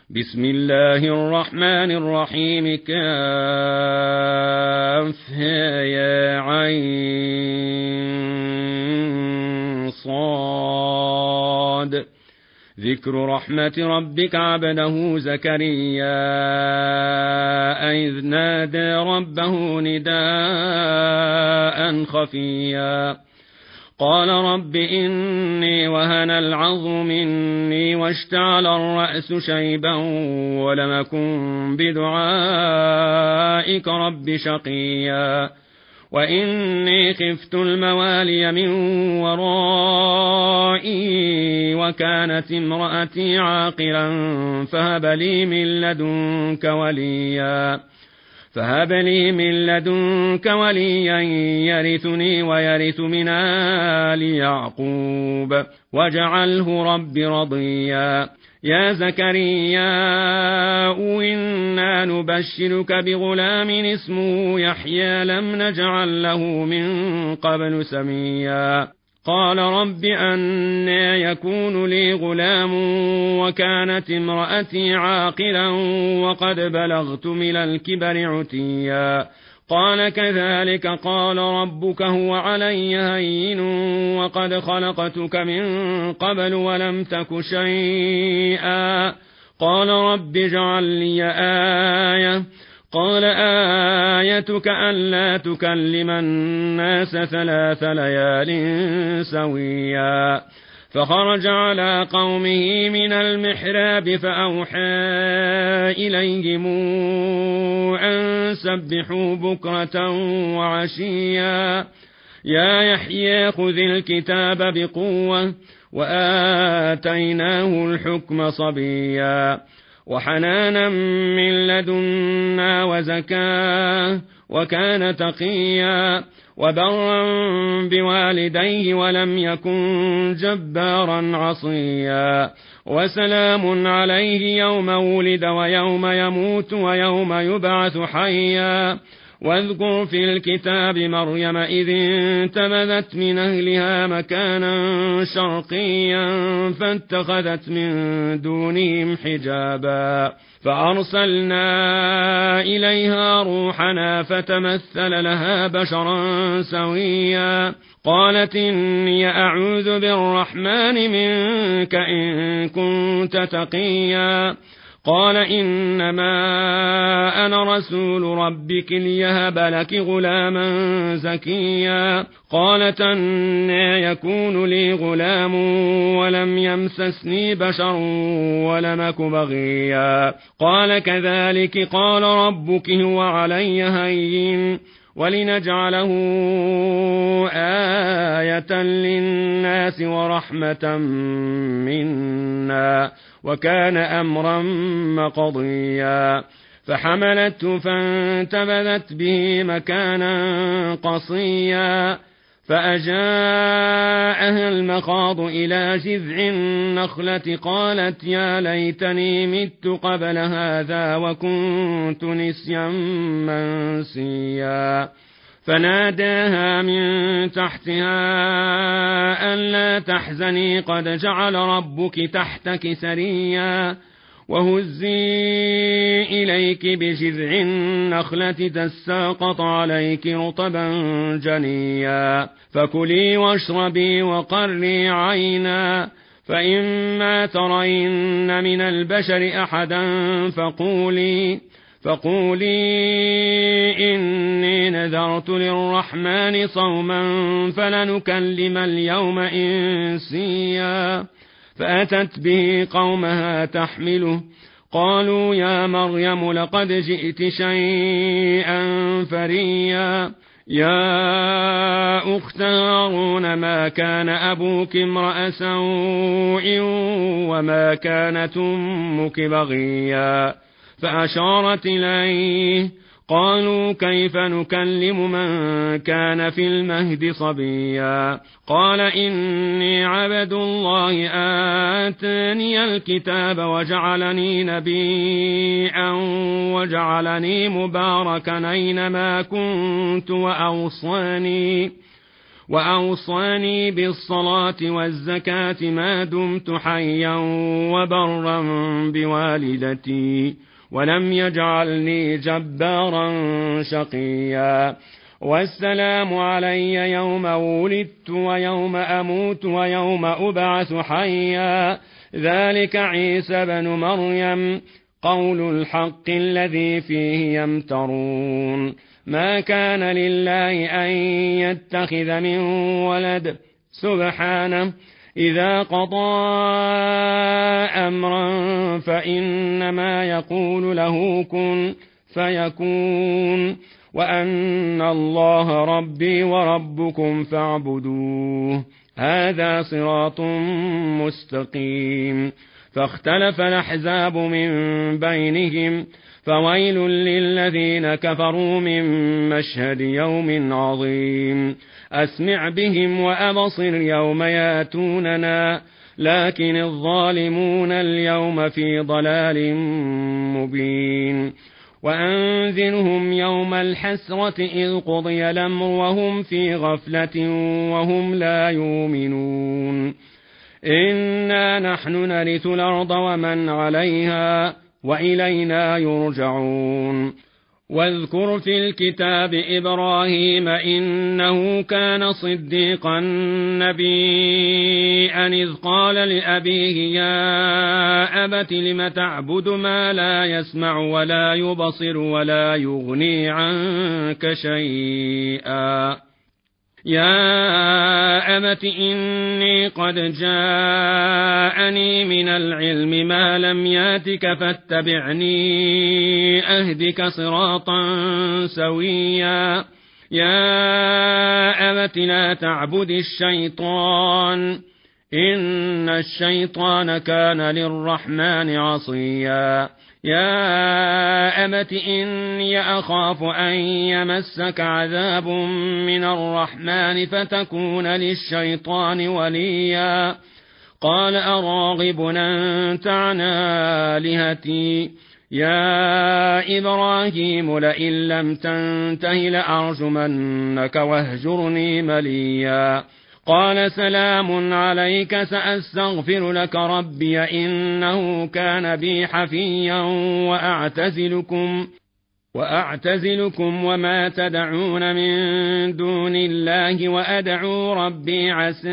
بسم الله الرحمن الرحيم كافها يا عين صاد ذكر رحمة ربك عبده زكريا إذ نادى ربه نداء خفيا قال رب إني وهن العظم مني واشتعل الرأس شيبا ولم أكن بدعائك رب شقيا وإني خفت الموالي من ورائي وكانت امرأتي عاقرا فهب لي من لدنك وليا يرثني ويرث من آل يعقوب واجعله رب رضيا يا زكريا إنا نبشرك بغلام اسمه يحيى لم نجعل له من قبل سميا قال رب أنى يكون لي غلام وكانت امرأتي عاقلا وقد بلغت من الكبر عتيا قال كذلك قال ربك هو علي هين وقد خلقتك من قبل ولم تك شيئا قال رب اجعل لي آية قال آيتك ألا تكلم الناس 3 ليال سويا فخرج على قومه من المحراب فأوحى إليهم أن سبحوا بكرة وعشيا يا يحيى خذ الكتاب بقوة وآتيناه الحكم صبيا وحنانا من لدنا وزكاة وكان تقيا وبرا بوالديه ولم يكن جبارا عصيا وسلام عليه يوم ولد ويوم يموت ويوم يبعث حيا واذكر في الكتاب مريم إذ انتبذت من أهلها مكانا شرقيا فاتخذت من دونهم حجابا فأرسلنا إليها روحنا فتمثل لها بشرا سويا قالت إني أعوذ بالرحمن منك إن كنت تقيا قال إنما أنا رسول ربك ليهب لك غلاما زكيا قالت أنى يكون لي غلام ولم يمسسني بشر ولم أك بغيا قال كذلك قال ربك هو علي هين ولنجعله آية للناس ورحمة منا وكان أمرا مقضيا فحملته فانتبذت به مكانا قصيا فأجاءها المخاض إلى جذع النخلة قالت يا ليتني مت قبل هذا وكنت نسيا منسيا فناداها من تحتها ألا تحزني قد جعل ربك تحتك سريا وهزي إليك بجذع النخلة تساقط عليك رطبا جنيا فكلي واشربي وقري عينا فإما ترين من البشر أحدا فقولي إني نذرت للرحمن صوما فلنكلم اليوم إنسيا فأتت به قومها تحمله قالوا يا مريم لقد جئت شيئا فريا يا أخت هارون ما كان أبوك امرأ سوء وما كانت أمك بغيا فأشارت إليه قالوا كيف نكلم من كان في المهد صبيا قال إني عبد الله آتاني الكتاب وجعلني نبيا وجعلني مباركا أينما كنت وأوصاني بالصلاة والزكاة ما دمت حيا وبرا بوالدتي ولم يجعلني جبارا شقيا والسلام علي يوم ولدت ويوم أموت ويوم أبعث حيا ذلك عيسى بن مريم قول الحق الذي فيه يمترون ما كان لله أن يتخذ من ولد سبحانه إذا قضى أمرا فإنما يقول له كن فيكون وأن الله ربي وربكم فاعبدوه هذا صراط مستقيم فاختلف الأحزاب من بينهم فويل للذين كفروا من مشهد يوم عظيم أسمع بهم وأبصر يوم ياتوننا لكن الظالمون اليوم في ضلال مبين وأنذرهم يوم الحسرة إذ قضي الأمر وهم في غفلة وهم لا يؤمنون إنا نحن نرث الأرض ومن عليها وإلينا يرجعون واذكر في الكتاب إبراهيم إنه كان صديقا نبيا إذ قال لأبيه يا أبت لم تعبد ما لا يسمع ولا يبصر ولا يغني عنك شيئا يا أبت إني قد جاءني من العلم ما لم ياتك فاتبعني أهدك صراطا سويا يا أبت لا تعبد الشيطان إن الشيطان كان للرحمن عصيا يا أبت إني أخاف أن يمسك عذاب من الرحمن فتكون للشيطان وليا قال أراغب أنت عن آلهتي يا إبراهيم لئن لم تنته لأرجمنك واهجرني مليا قال سلام عليك سأستغفر لك ربي إنه كان بي حفيا وأعتزلكم وما تدعون من دون الله وأدعو ربي عسى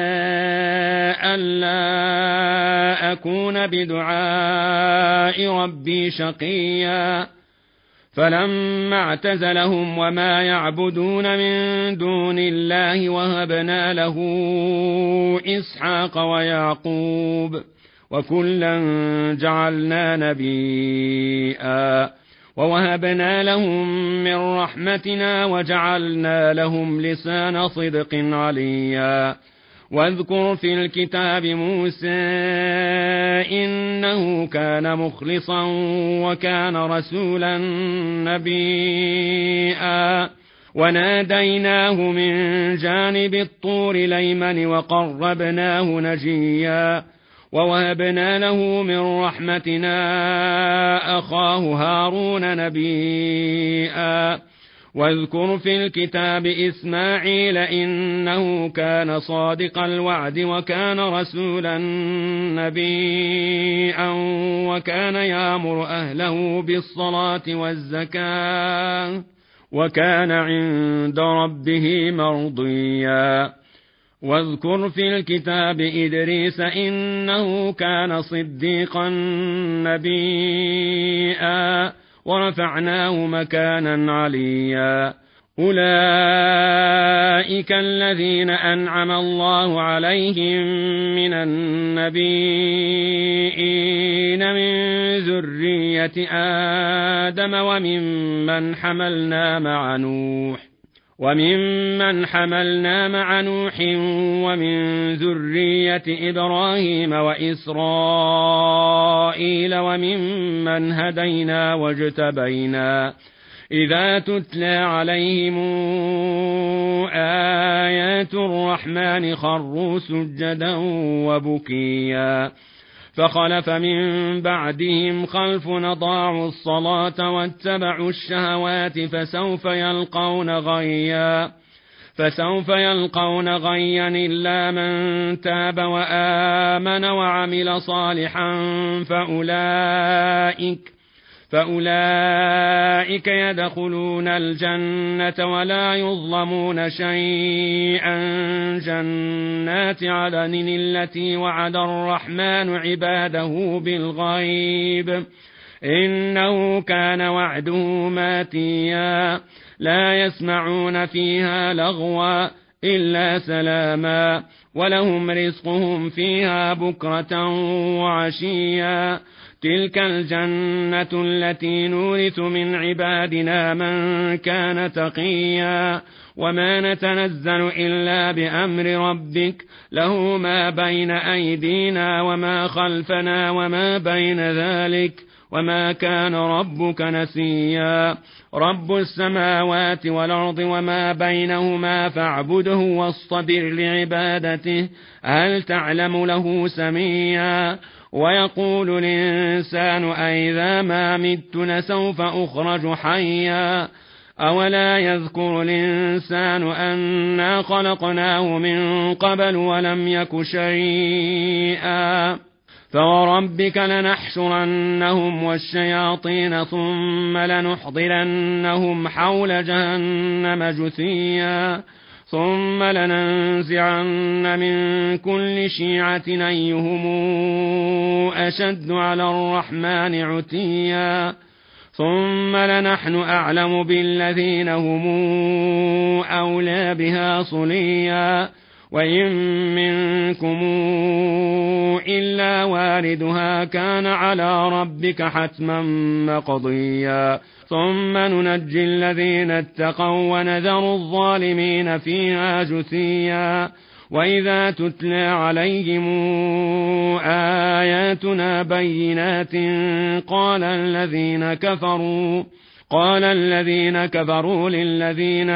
ألا أكون بدعاء ربي شقيا فلما اعتزلهم وما يعبدون من دون الله وهبنا له إسحاق ويعقوب وكلا جعلنا نبيا ووهبنا لهم من رحمتنا وجعلنا لهم لسان صدق عليا واذكر في الكتاب موسى إنه كان مخلصا وكان رسولا نبيا وناديناه من جانب الطور الأيمن وقربناه نجيا ووهبنا له من رحمتنا أخاه هارون نبيا واذكر في الكتاب إسماعيل إنه كان صادق الوعد وكان رسولا نبيا وكان يأمر أهله بالصلاة والزكاة وكان عند ربه مرضيا واذكر في الكتاب إدريس إنه كان صديقا نبيا ورفعناه مكانا عليا أولئك الذين أنعم الله عليهم من النبيين من ذرية آدم وممن حملنا مع نوح ومن ذرية إبراهيم وإسرائيل وممن هدينا واجتبينا إذا تتلى عليهم آيات الرحمن خروا سجدا وبكيا فخلف من بعدهم خلف أضاعوا الصلاة واتبعوا الشهوات فسوف يلقون غيا فسوف يلقون غيا إلا من تاب وآمن وعمل صالحا فأولئك يدخلون الجنة ولا يظلمون شيئا. جنات عدن التي وعد الرحمن عباده بالغيب إنه كان وعده ماتيا. لا يسمعون فيها لغوا إلا سلاما ولهم رزقهم فيها بكرة وعشيا. تلك الجنة التي نورث من عبادنا من كان تقيا. وما نتنزل إلا بأمر ربك له ما بين أيدينا وما خلفنا وما بين ذلك وما كان ربك نسيا. رب السماوات والأرض وما بينهما فاعبده واصطبر لعبادته هل تعلم له سميا. ويقول الإنسان أئذا ما مت لسوف أخرج حيا. أولا يذكر الإنسان أنا خلقناه من قبل ولم يك شيئا. فوربك لنحشرنهم والشياطين ثم لنحضرنهم حول جهنم جثيا. ثم لننزعن من كل شيعة أيهم أشد على الرحمن عتيا. ثم لنحن أعلم بالذين هم أولى بها صليا. وإن منكم إلا واردها كان على ربك حتما مقضيا. ثم ننجي الذين اتقوا ونذر الظالمين فيها جثيا. وإذا تتلى عليهم آياتنا بينات قال الذين كفروا للذين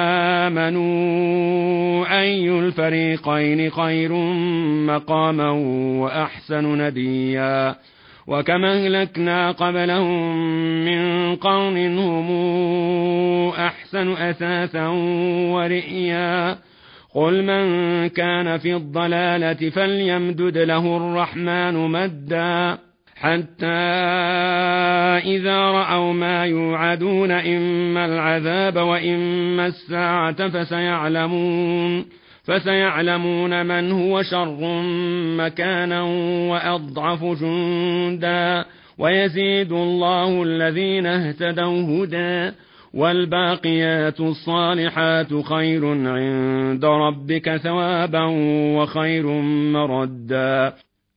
آمنوا أي الفريقين خير مقاما وأحسن نديا. وكما أهلكنا قبلهم من قرن هم أحسن أثاثا ورئيا. قل من كان في الضلالة فليمدد له الرحمن مدا حتى إذا رأوا ما يوعدون إما العذاب وإما الساعة فسيعلمون من هو شر مكانا وأضعف جندا. ويزيد الله الذين اهتدوا هدى والباقيات الصالحات خير عند ربك ثوابا وخير مردا.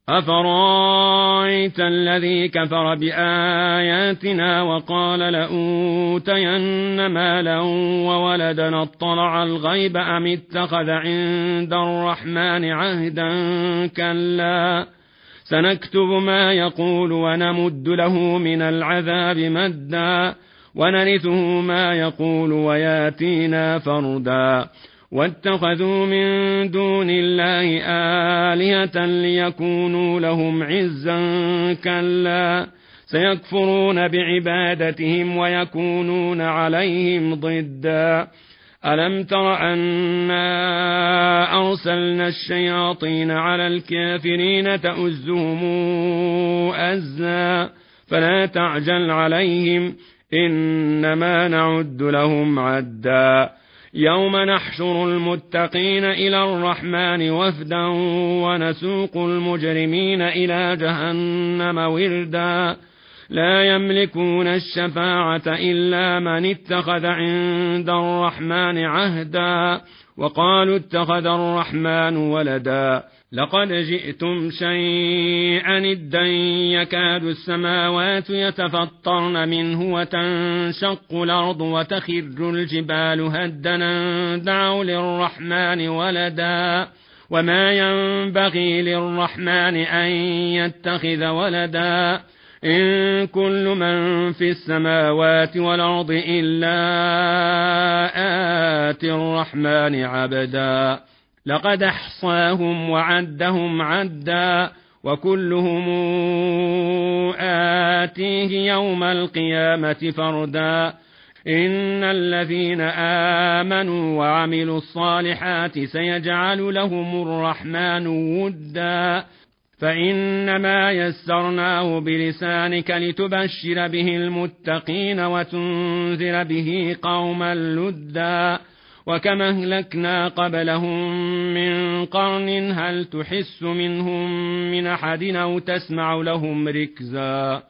أفرأيت الذي كفر بآياتنا وقال لأوتين مالا وولدا اطلع الغيب أم اتخذ عند الرحمن عهدا كلا سنكتب ما يقول ونمد له من العذاب مدا ونرثه ما يقول وياتينا فردا. واتخذوا من دون الله آلهة ليكونوا لهم عزا كلا سيكفرون بعبادتهم ويكونون عليهم ضدا. ألم تر أنا أرسلنا الشياطين على الكافرين تؤزهم أزا فلا تعجل عليهم إنما نعد لهم عدا. يوم نحشر المتقين إلى الرحمن وفدا ونسوق المجرمين إلى جهنم وردا. لا يملكون الشفاعة إلا من اتخذ عند الرحمن عهدا وقالوا اتخذ الرحمن ولدا. لقد جئتم شيئا إدا يكاد السماوات يتفطرن منه وتنشق الأرض وتخر الجبال هدنا دعوا للرحمن ولدا وما ينبغي للرحمن أن يتخذ ولدا. إن كل من في السماوات والأرض إلا آتي الرحمن عبدا. لقد أحصاهم وعدهم عدا وكلهم آتيه يوم القيامة فردا. إن الذين آمنوا وعملوا الصالحات سيجعل لهم الرحمن ودا فإنما يسرناه بلسانك لتبشر به المتقين وتنذر به قوما لدا وكما أهلكنا قبلهم من قرن هل تحس منهم من أحد أو تسمع لهم ركزا